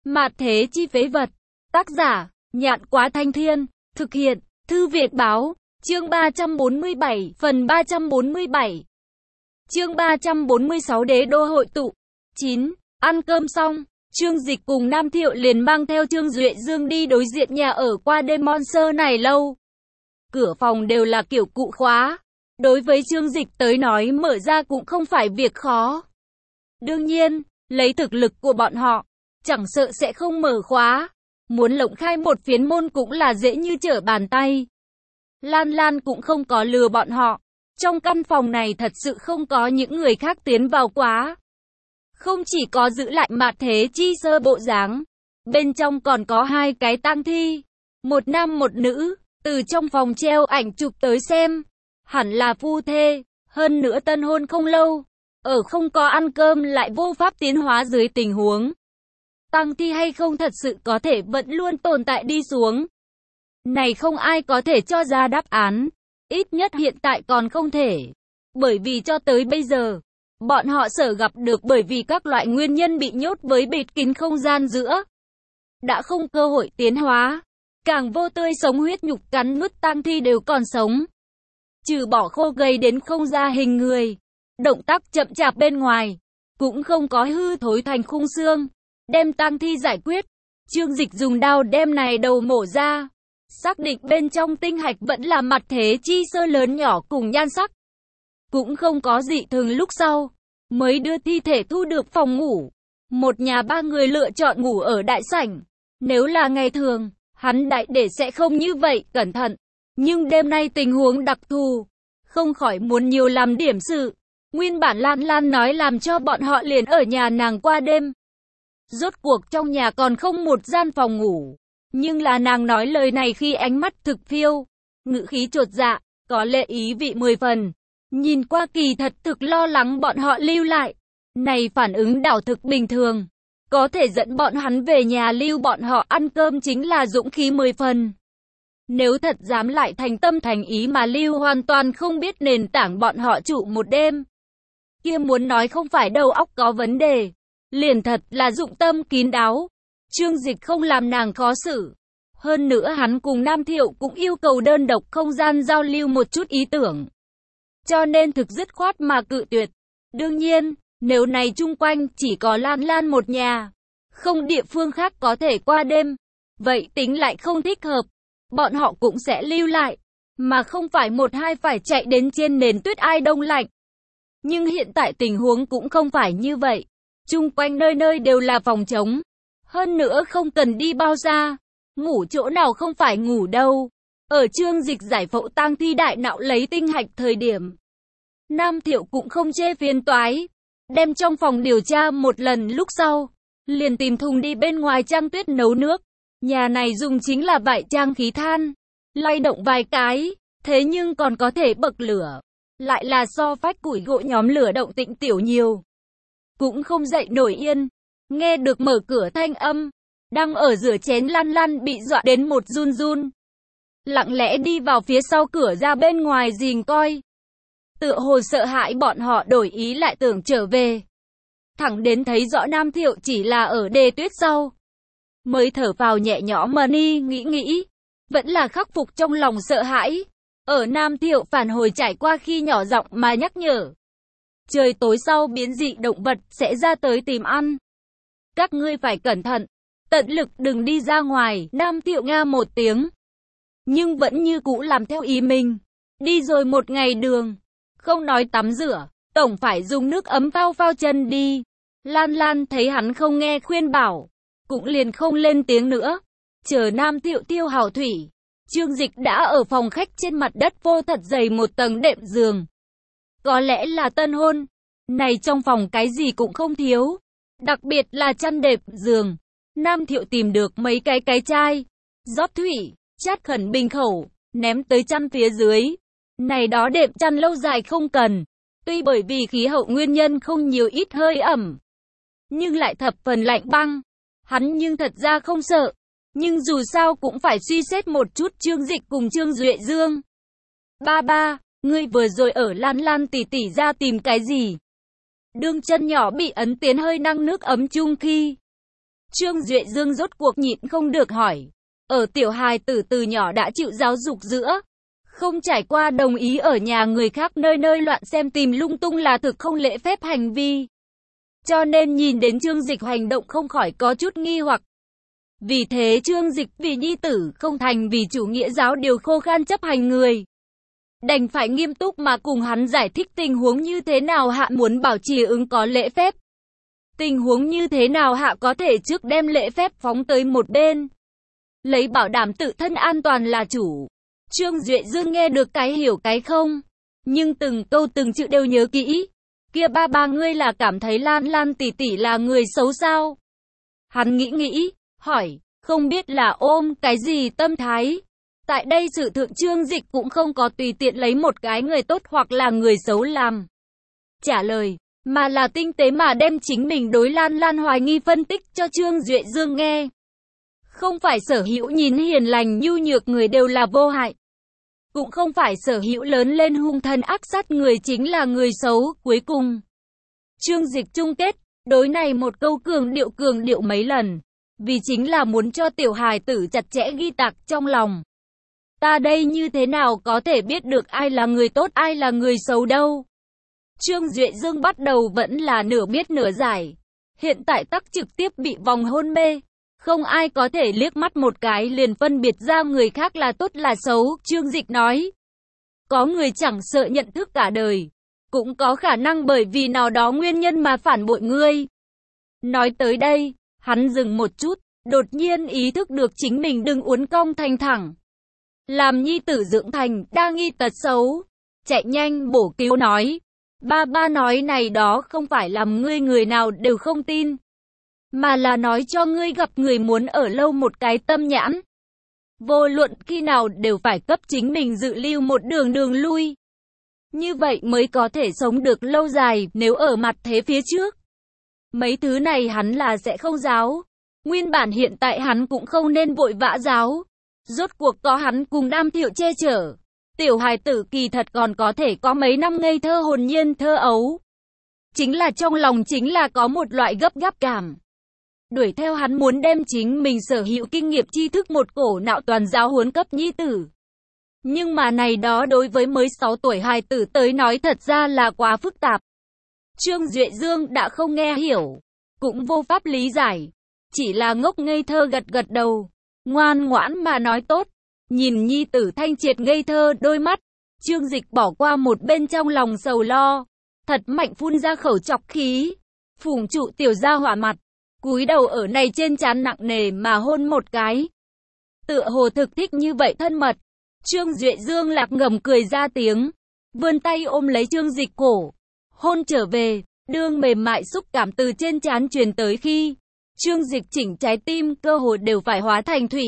Mạt thế chi phế vật. Tác giả, Nhạn Quá Thanh Thiên. Thực hiện, Thư Việt Báo. Chương 347, phần 347. Chương 346 Đế đô hội tụ. 9. Ăn cơm xong, Trương Dịch cùng Nam Thiệu liền mang theo Trương Duệ Dương đi đối diện nhà ở qua đêm Monster này lâu. Cửa phòng đều là kiểu cụ khóa. Đối với Trương Dịch tới nói mở ra cũng không phải việc khó. Đương nhiên, lấy thực lực của bọn họ, chẳng sợ sẽ không mở khóa. Muốn lộng khai một phiến môn cũng là dễ như trở bàn tay. Lan Lan cũng không có lừa bọn họ. Trong căn phòng này thật sự không có những người khác tiến vào quá. Không chỉ có giữ lại mạt thế chi sơ bộ dáng, bên trong còn có hai cái tang thi. Một nam một nữ, từ trong phòng treo ảnh chụp tới xem. Hẳn là phu thê, hơn nữa tân hôn không lâu. Ở không có ăn cơm lại vô pháp tiến hóa dưới tình huống. Tang thi hay không thật sự có thể vẫn luôn tồn tại đi xuống. Này không ai có thể cho ra đáp án. Ít nhất hiện tại còn không thể. Bởi vì cho tới bây giờ, bọn họ sở gặp được bởi vì các loại nguyên nhân bị nhốt với bịt kín không gian giữa. Đã không cơ hội tiến hóa. Càng vô tươi sống huyết nhục cắn nuốt tang thi đều còn sống. Trừ bỏ khô gầy đến không ra hình người. Động tác chậm chạp bên ngoài. Cũng không có hư thối thành khung xương. Đem tang thi giải quyết. Trương Dịch dùng đao đem này đầu mổ ra. Xác định bên trong tinh hạch vẫn là mặt thế chi sơ lớn nhỏ cùng nhan sắc. Cũng không có dị thường lúc sau. Mới đưa thi thể thu được phòng ngủ. Một nhà ba người lựa chọn ngủ ở đại sảnh. Nếu là ngày thường, hắn đại để sẽ không như vậy, cẩn thận. Nhưng đêm nay tình huống đặc thù. Không khỏi muốn nhiều làm điểm sự. Nguyên bản Lan Lan nói làm cho bọn họ liền ở nhà nàng qua đêm. Rốt cuộc trong nhà còn không một gian phòng ngủ. Nhưng là nàng nói lời này khi ánh mắt thực phiêu. Ngữ khí chột dạ, có lệ ý vị 10 phần. Nhìn qua kỳ thật thực lo lắng bọn họ lưu lại. Này phản ứng đảo thực bình thường. Có thể dẫn bọn hắn về nhà lưu bọn họ ăn cơm chính là dũng khí 10 phần. Nếu thật dám lại thành tâm thành ý mà lưu hoàn toàn không biết nền tảng bọn họ trụ một đêm. Kia muốn nói không phải đầu óc có vấn đề. Liền thật là dụng tâm kín đáo. Trương Dịch không làm nàng khó xử. Hơn nữa hắn cùng Nam Thiệu cũng yêu cầu đơn độc không gian giao lưu một chút ý tưởng. Cho nên thực dứt khoát mà cự tuyệt. Đương nhiên, nếu này chung quanh chỉ có Lan Lan một nhà, không địa phương khác có thể qua đêm, vậy tính lại không thích hợp. Bọn họ cũng sẽ lưu lại, mà không phải một hai phải chạy đến trên nền tuyết ai đông lạnh. Nhưng hiện tại tình huống cũng không phải như vậy. Chung quanh nơi nơi đều là phòng trống. Hơn nữa không cần đi bao xa. Ngủ chỗ nào không phải ngủ đâu. Ở Trương Dịch giải phẫu tang thi đại não lấy tinh hạch thời điểm. Nam Thiệu cũng không chê phiền toái. Đem trong phòng điều tra một lần lúc sau. Liền tìm thùng đi bên ngoài trang tuyết nấu nước. Nhà này dùng chính là vải trang khí than. Lay động vài cái. Thế nhưng còn có thể bậc lửa. Lại là so phách củi gỗ nhóm lửa động tĩnh tiểu nhiều. Cũng không dậy nổi yên. Nghe được mở cửa thanh âm. Đang ở rửa chén Lan Lan bị dọa đến một run run. Lặng lẽ đi vào phía sau cửa ra bên ngoài rình coi. Tựa hồ sợ hãi bọn họ đổi ý lại tưởng trở về. Thẳng đến thấy rõ Nam Thiệu chỉ là ở đê tuyết sau. Mới thở vào nhẹ nhõm mà nghĩ. Vẫn là khắc phục trong lòng sợ hãi. Ở Nam Thiệu phản hồi trải qua khi nhỏ giọng mà nhắc nhở. Trời tối sau biến dị động vật sẽ ra tới tìm ăn. Các ngươi phải cẩn thận. Tận lực đừng đi ra ngoài. Nam Thiệu nga một tiếng. Nhưng vẫn như cũ làm theo ý mình. Đi rồi một ngày đường. Không nói tắm rửa. Tổng phải dùng nước ấm phao phao chân đi. Lan Lan thấy hắn không nghe khuyên bảo. Cũng liền không lên tiếng nữa. Chờ Nam Thiệu tiêu hào thủy. Trương Dịch đã ở phòng khách trên mặt đất vô thật dày một tầng đệm giường. Có lẽ là tân hôn. Này trong phòng cái gì cũng không thiếu. Đặc biệt là chăn đệm giường. Nam Thiệu tìm được mấy cái chai. Rót thủy, chát khẩn bình khẩu. Ném tới chăn phía dưới. Này đó đệm chăn lâu dài không cần. Tuy bởi vì khí hậu nguyên nhân không nhiều ít hơi ẩm. Nhưng lại thập phần lạnh băng. Hắn nhưng thật ra không sợ. Nhưng dù sao cũng phải suy xét một chút Trương Dịch cùng Trương Duệ Dương. Ba, ngươi vừa rồi ở Lan Lan tỉ tỉ ra tìm cái gì? Đương chân nhỏ bị ấn tiến hơi năng nước ấm chung khi. Trương Duệ Dương rốt cuộc nhịn không được hỏi. Ở tiểu hài tử từ nhỏ đã chịu giáo dục giữa. Không trải qua đồng ý ở nhà người khác nơi nơi loạn xem tìm lung tung là thực không lễ phép hành vi. Cho nên nhìn đến Trương Dịch hành động không khỏi có chút nghi hoặc. Vì thế Trương Dịch vì nhi tử không thành vì chủ nghĩa giáo điều khô khan chấp hành người. Đành phải nghiêm túc mà cùng hắn giải thích tình huống như thế nào hạ muốn bảo trì ứng có lễ phép. Tình huống như thế nào hạ có thể trước đem lễ phép phóng tới một bên. Lấy bảo đảm tự thân an toàn là chủ. Trương Duệ Dương nghe được cái hiểu cái không. Nhưng từng câu từng chữ đều nhớ kỹ. Kia ba ngươi là cảm thấy Lan Lan tỷ tỷ là người xấu sao? Hắn nghĩ, hỏi, không biết là ôm cái gì tâm thái. Tại đây sự thượng Trương Dịch cũng không có tùy tiện lấy một cái người tốt hoặc là người xấu làm trả lời, mà là tinh tế mà đem chính mình đối Lan Lan hoài nghi phân tích cho Trương Duệ Dương nghe. Không phải sở hữu nhìn hiền lành nhu nhược người đều là vô hại. Cũng không phải sở hữu lớn lên hung thần ác sát người chính là người xấu. Cuối cùng, Trương Dịch chung kết, đối này một câu cường điệu mấy lần. Vì chính là muốn cho tiểu hài tử chặt chẽ ghi tạc trong lòng. Ta đây như thế nào có thể biết được ai là người tốt ai là người xấu đâu. Trương Duệ Dương bắt đầu vẫn là nửa biết nửa giải. Hiện tại tắc trực tiếp bị vòng hôn mê. Không ai có thể liếc mắt một cái liền phân biệt ra người khác là tốt là xấu. Trương Dịch nói. Có người chẳng sợ nhận thức cả đời. Cũng có khả năng bởi vì nào đó nguyên nhân mà phản bội ngươi. Nói tới đây, hắn dừng một chút. Đột nhiên ý thức được chính mình đừng uốn cong thành thẳng. Làm nhi tử dưỡng thành, đa nghi tật xấu. Chạy nhanh bổ cứu nói. Ba nói này đó không phải làm ngươi người nào đều không tin. Mà là nói cho ngươi gặp người muốn ở lâu một cái tâm nhãn. Vô luận khi nào đều phải cấp chính mình dự lưu một đường lui. Như vậy mới có thể sống được lâu dài nếu ở mặt thế phía trước. Mấy thứ này hắn là sẽ không giáo. Nguyên bản hiện tại hắn cũng không nên vội vã giáo. Rốt cuộc có hắn cùng Đam Thiệu che chở. Tiểu hài tử kỳ thật còn có thể có mấy năm ngây thơ hồn nhiên thơ ấu. Chính là trong lòng chính là có một loại gấp gáp cảm. Đuổi theo hắn muốn đem chính mình sở hữu kinh nghiệm tri thức một cổ nạo toàn giáo huấn cấp nhi tử. Nhưng mà này đó đối với mới 6 tuổi hài tử tới nói thật ra là quá phức tạp. Trương Duệ Dương đã không nghe hiểu, cũng vô pháp lý giải. Chỉ là ngốc ngây thơ gật đầu, ngoan ngoãn mà nói tốt. Nhìn nhi tử thanh triệt ngây thơ đôi mắt, Trương Dịch bỏ qua một bên trong lòng sầu lo. Thật mạnh phun ra khẩu chọc khí, phùng trụ tiểu gia hỏa mặt. Cúi đầu ở này trên trán nặng nề mà hôn một cái. Tựa hồ thực thích như vậy thân mật. Trương Duệ Dương lạc ngầm cười ra tiếng. Vươn tay ôm lấy Trương Dịch cổ. Hôn trở về, đương mềm mại xúc cảm từ trên trán truyền tới khi. Trương Dịch chỉnh trái tim cơ hồ đều phải hóa thành thủy.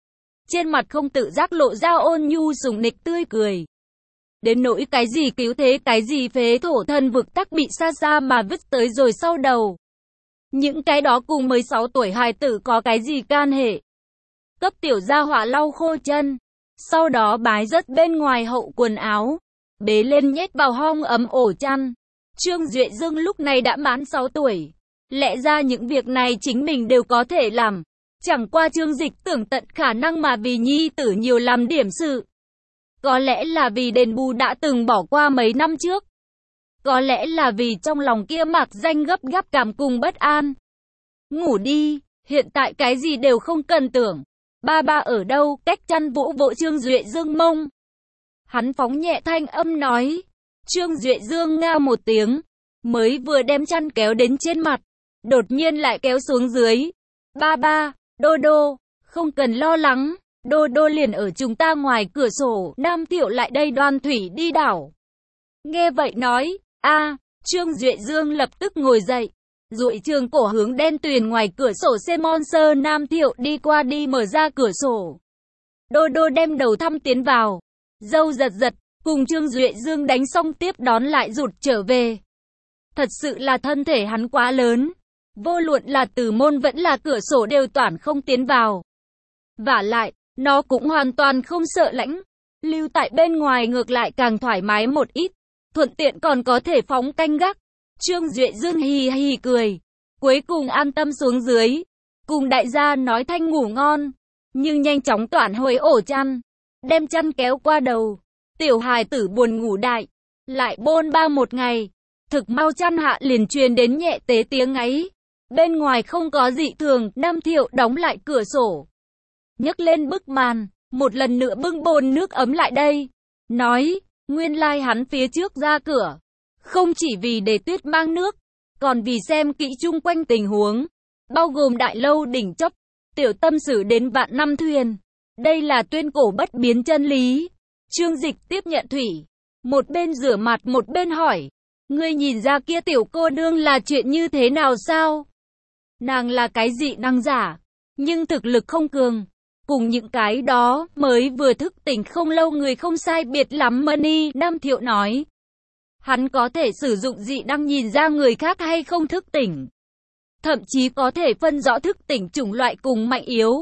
Trên mặt không tự giác lộ ra ôn nhu sủng nịch tươi cười. Đến nỗi cái gì cứu thế cái gì phế thổ thân vực tắc bị xa xa mà vứt tới rồi sau đầu. Những cái đó cùng 16 tuổi hài tử có cái gì can hệ. Cấp tiểu gia hỏa lau khô chân. Sau đó bái rớt bên ngoài hậu quần áo. Bế lên nhét vào hong ấm ổ chăn. Trương Duệ Dương lúc này đã mãn 6 tuổi. Lẽ ra những việc này chính mình đều có thể làm. Chẳng qua Trương Dịch tưởng tận khả năng mà vì nhi tử nhiều làm điểm sự. Có lẽ là vì đền bù đã từng bỏ qua mấy năm trước. Có lẽ là vì trong lòng kia mạc danh gấp gáp cảm cùng bất an. Ngủ đi, hiện tại cái gì đều không cần tưởng. Ba ở đâu, cách chăn vỗ vỗ Trương Duệ Dương mông. Hắn phóng nhẹ thanh âm nói. Trương Duệ Dương nga một tiếng. Mới vừa đem chăn kéo đến trên mặt. Đột nhiên lại kéo xuống dưới. Ba, Đô, không cần lo lắng. Đô liền ở chúng ta ngoài cửa sổ. Đam Thiệu lại đây đoan thủy đi đảo. Nghe vậy nói. Trương Duệ Dương lập tức ngồi dậy. Duỗi trường cổ hướng đen tuyền ngoài cửa sổ xem Monster. Nam Thiệu đi qua đi mở ra cửa sổ. Đô đem đầu thăm tiến vào. Dâu giật, cùng Trương Duệ Dương đánh xong tiếp đón lại rụt trở về. Thật sự là thân thể hắn quá lớn. Vô luận là từ môn vẫn là cửa sổ đều toàn không tiến vào. Vả lại, nó cũng hoàn toàn không sợ lạnh. Lưu tại bên ngoài ngược lại càng thoải mái một ít. Thuận tiện còn có thể phóng canh gác. Trương Duệ Dương hì hì cười. Cuối cùng an tâm xuống dưới. cùng đại gia nói thanh ngủ ngon, nhưng nhanh chóng toản hồi ổ chăn, đem chăn kéo qua đầu. Tiểu hài tử buồn ngủ đại, lại bôn ba một ngày, thực mau chăn hạ liền truyền đến nhẹ tế tiếng ấy. Bên ngoài không có dị thường, Nam Thiệu đóng lại cửa sổ, nhấc lên bức màn, một lần nữa bưng bồn nước ấm lại đây, nói, nguyên lai hắn phía trước ra cửa, không chỉ vì để tuyết mang nước, còn vì xem kỹ chung quanh tình huống, bao gồm đại lâu đỉnh chóp, tiểu tâm sử đến vạn năm thuyền. Đây là tuyên cổ bất biến chân lý. Trương Dịch tiếp nhận thủy, một bên rửa mặt một bên hỏi, ngươi nhìn ra kia tiểu cô nương là chuyện như thế nào sao? Nàng là cái dị năng giả, nhưng thực lực không cường, cùng những cái đó mới vừa thức tỉnh không lâu người không sai biệt lắm. Mani Nam Thiệu nói, hắn có thể sử dụng dị năng nhìn ra người khác hay không thức tỉnh, thậm chí có thể phân rõ thức tỉnh chủng loại cùng mạnh yếu.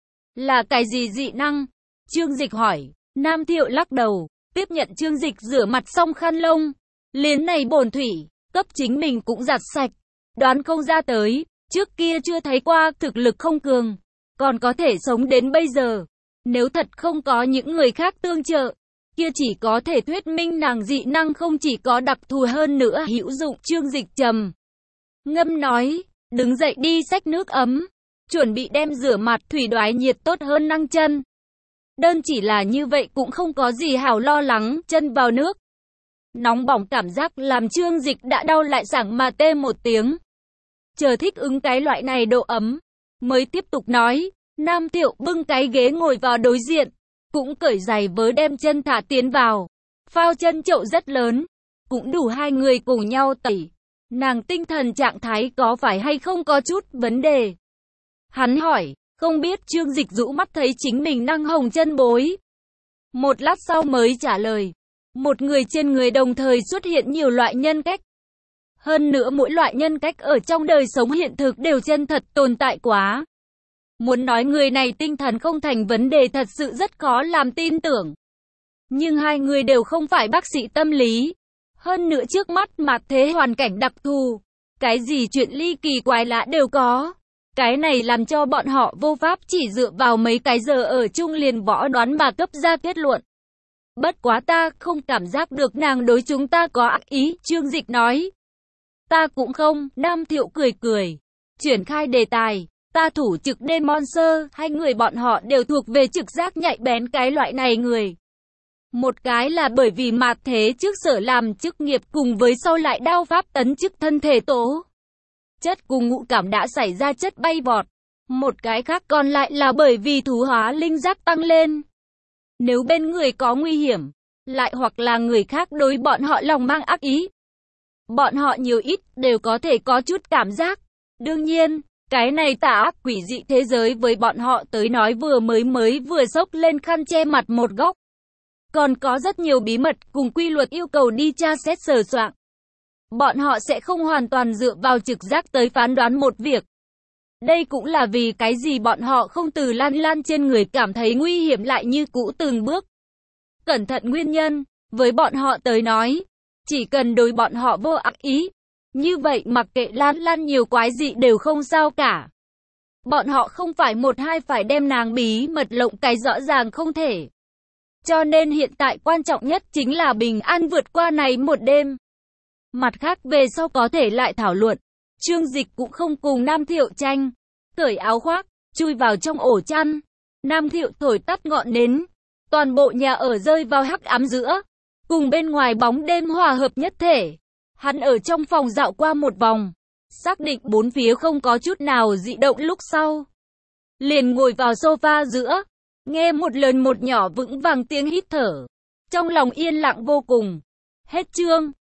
Là cái gì dị năng? Trương Dịch hỏi. Nam Thiệu lắc đầu, tiếp nhận Trương Dịch rửa mặt xong khăn lông, liến này bồn thủy, cấp chính mình cũng giặt sạch, đoán không ra tới, trước kia chưa thấy qua, thực lực không cường, còn có thể sống đến bây giờ. Nếu thật không có những người khác tương trợ, kia chỉ có thể thuyết minh nàng dị năng không chỉ có đặc thù hơn nữa hữu dụng. Trương Dịch trầm ngâm nói, đứng dậy đi xách nước ấm, chuẩn bị đem rửa mặt thủy đoái nhiệt tốt hơn năng chân. Đơn chỉ là như vậy cũng không có gì hảo lo lắng, chân vào nước. Nóng bỏng cảm giác làm Trương Dịch đã đau lại sảng mà tê một tiếng. Chờ thích ứng cái loại này độ ấm, mới tiếp tục nói. Nam Thiệu bưng cái ghế ngồi vào đối diện, cũng cởi giày vớ đem chân thả tiến vào. Phao chân chậu rất lớn, cũng đủ hai người cùng nhau tẩy. Nàng tinh thần trạng thái có phải hay không có chút vấn đề? Hắn hỏi, không biết. Trương Dịch rũ mắt thấy chính mình năng hồng chân bối. Một lát sau mới trả lời, một người trên người đồng thời xuất hiện nhiều loại nhân cách. Hơn nữa mỗi loại nhân cách ở trong đời sống hiện thực đều chân thật tồn tại quá. Muốn nói người này tinh thần không thành vấn đề thật sự rất khó làm tin tưởng. Nhưng hai người đều không phải bác sĩ tâm lý. Hơn nữa trước mắt mạt thế hoàn cảnh đặc thù, cái gì chuyện ly kỳ quái lạ đều có. Cái này làm cho bọn họ vô pháp chỉ dựa vào mấy cái giờ ở chung liền võ đoán mà cấp ra kết luận. Bất quá ta không cảm giác được nàng đối chúng ta có ác ý, Trương Dịch nói. Ta cũng không. Nam Thiệu cười cười, chuyển khai đề tài. Ta thủ trực đêm monster, hai người bọn họ đều thuộc về trực giác nhạy bén cái loại này người. Một cái là bởi vì mạt thế trước sở làm chức nghiệp cùng với sau lại đao pháp tấn chức thân thể tố chất cùng ngũ cảm đã xảy ra chất bay vọt. Một cái khác còn lại là bởi vì thú hóa linh giác tăng lên. Nếu bên người có nguy hiểm, lại hoặc là người khác đối bọn họ lòng mang ác ý, bọn họ nhiều ít đều có thể có chút cảm giác. Đương nhiên, cái này tà ác quỷ dị thế giới với bọn họ tới nói vừa xốc lên khăn che mặt một góc. Còn có rất nhiều bí mật cùng quy luật yêu cầu đi tra xét sờ soạng. Bọn họ sẽ không hoàn toàn dựa vào trực giác tới phán đoán một việc. Đây cũng là vì cái gì bọn họ không từ lan trên người cảm thấy nguy hiểm lại như cũ từng bước cẩn thận nguyên nhân. Với bọn họ tới nói, chỉ cần đối bọn họ vô ác ý, như vậy mặc kệ lan nhiều quái dị đều không sao cả. Bọn họ không phải một hai phải đem nàng bí mật lộng cái rõ ràng không thể. Cho nên hiện tại quan trọng nhất chính là bình an vượt qua này một đêm. Mặt khác về sau có thể lại thảo luận. Trương Dịch cũng không cùng Nam Thiệu tranh, cởi áo khoác, chui vào trong ổ chăn. Nam Thiệu thổi tắt ngọn nến, toàn bộ nhà ở rơi vào hắc ám giữa, cùng bên ngoài bóng đêm hòa hợp nhất thể. Hắn ở trong phòng dạo qua một vòng, xác định bốn phía không có chút nào dị động lúc sau. Liền ngồi vào sofa giữa, nghe một lớn một nhỏ vững vàng tiếng hít thở. Trong lòng yên lặng vô cùng. Hết chương.